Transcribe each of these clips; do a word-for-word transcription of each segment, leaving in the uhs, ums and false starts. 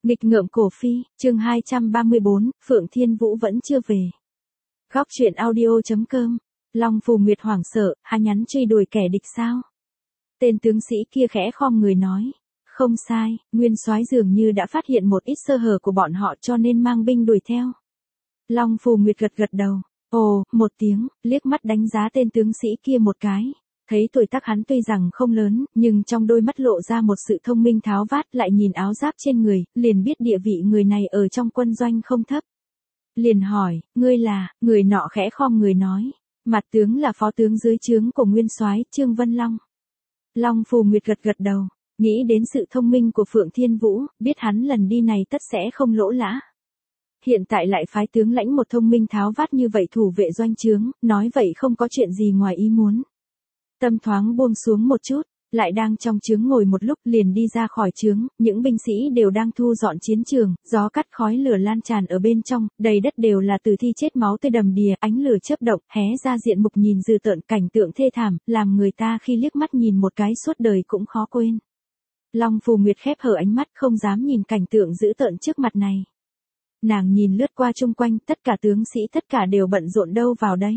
Nghịch ngợm cổ phi, chương hai trăm ba mươi bốn, Phượng Thiên Vũ vẫn chưa về. Góc truyện audio.com, Long Phù Nguyệt hoảng sợ, hà nhắn truy đuổi kẻ địch sao? Tên tướng sĩ kia khẽ khom người nói. Không sai, Nguyên Soái dường như đã phát hiện một ít sơ hở của bọn họ cho nên mang binh đuổi theo. Long Phù Nguyệt gật gật đầu. Ồ, một tiếng, liếc mắt đánh giá tên tướng sĩ kia một cái. Thấy tuổi tác hắn tuy rằng không lớn, nhưng trong đôi mắt lộ ra một sự thông minh tháo vát, lại nhìn áo giáp trên người, liền biết địa vị người này ở trong quân doanh không thấp. Liền hỏi, ngươi là, người nọ khẽ khom người nói, mặt tướng là phó tướng dưới trướng của Nguyên Soái Trương Vân Long. Long Phù Nguyệt gật gật đầu, nghĩ đến sự thông minh của Phượng Thiên Vũ, biết hắn lần đi này tất sẽ không lỗ lã. Hiện tại lại phái tướng lãnh một thông minh tháo vát như vậy thủ vệ doanh trướng, nói vậy không có chuyện gì ngoài ý muốn. Tâm thoáng buông xuống một chút, lại đang trong trướng ngồi một lúc liền đi ra khỏi trướng, những binh sĩ đều đang thu dọn chiến trường, gió cắt khói lửa lan tràn ở bên trong, đầy đất đều là tử thi chết máu tươi đầm đìa, ánh lửa chớp động, hé ra diện mục nhìn dữ tợn, cảnh tượng thê thảm, làm người ta khi liếc mắt nhìn một cái suốt đời cũng khó quên. Long Phù Nguyệt khép hờ ánh mắt không dám nhìn cảnh tượng dữ tợn trước mặt này. Nàng nhìn lướt qua chung quanh, tất cả tướng sĩ tất cả đều bận rộn đâu vào đấy.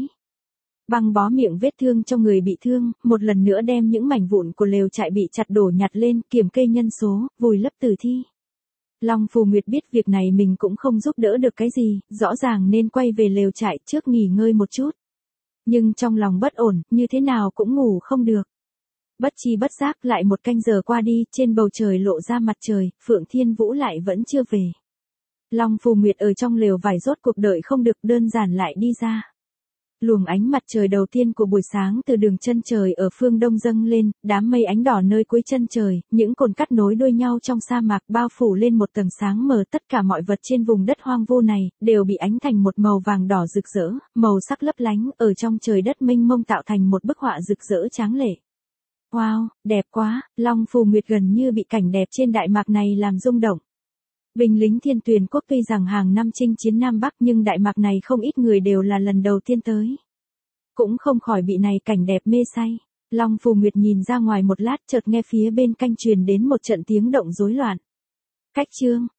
Băng bó miệng vết thương cho người bị thương, một lần nữa đem những mảnh vụn của lều trại bị chặt đổ nhặt lên, kiểm kê nhân số, vùi lấp tử thi. Long Phù Nguyệt biết việc này mình cũng không giúp đỡ được cái gì, rõ ràng nên quay về lều trại trước nghỉ ngơi một chút. Nhưng trong lòng bất ổn, như thế nào cũng ngủ không được. Bất chi bất giác lại một canh giờ qua đi, trên bầu trời lộ ra mặt trời, Phượng Thiên Vũ lại vẫn chưa về. Long Phù Nguyệt ở trong lều vải rốt cuộc đợi không được, đơn giản lại đi ra. Luồng ánh mặt trời đầu tiên của buổi sáng từ đường chân trời ở phương đông dâng lên, đám mây ánh đỏ nơi cuối chân trời, những cồn cát nối đuôi nhau trong sa mạc bao phủ lên một tầng sáng mờ, tất cả mọi vật trên vùng đất hoang vu này, đều bị ánh thành một màu vàng đỏ rực rỡ, màu sắc lấp lánh, ở trong trời đất mênh mông tạo thành một bức họa rực rỡ tráng lệ. Wow, đẹp quá, Long Phù Nguyệt gần như bị cảnh đẹp trên Đại Mạc này làm rung động. Binh lính Thiên Tuyền Quốc tuy rằng hàng năm chinh chiến Nam Bắc nhưng Đại Mạc này không ít người đều là lần đầu tiên tới. Cũng không khỏi bị này cảnh đẹp mê say. Long Phù Nguyệt nhìn ra ngoài một lát chợt nghe phía bên canh truyền đến một trận tiếng động rối loạn. Cách chương,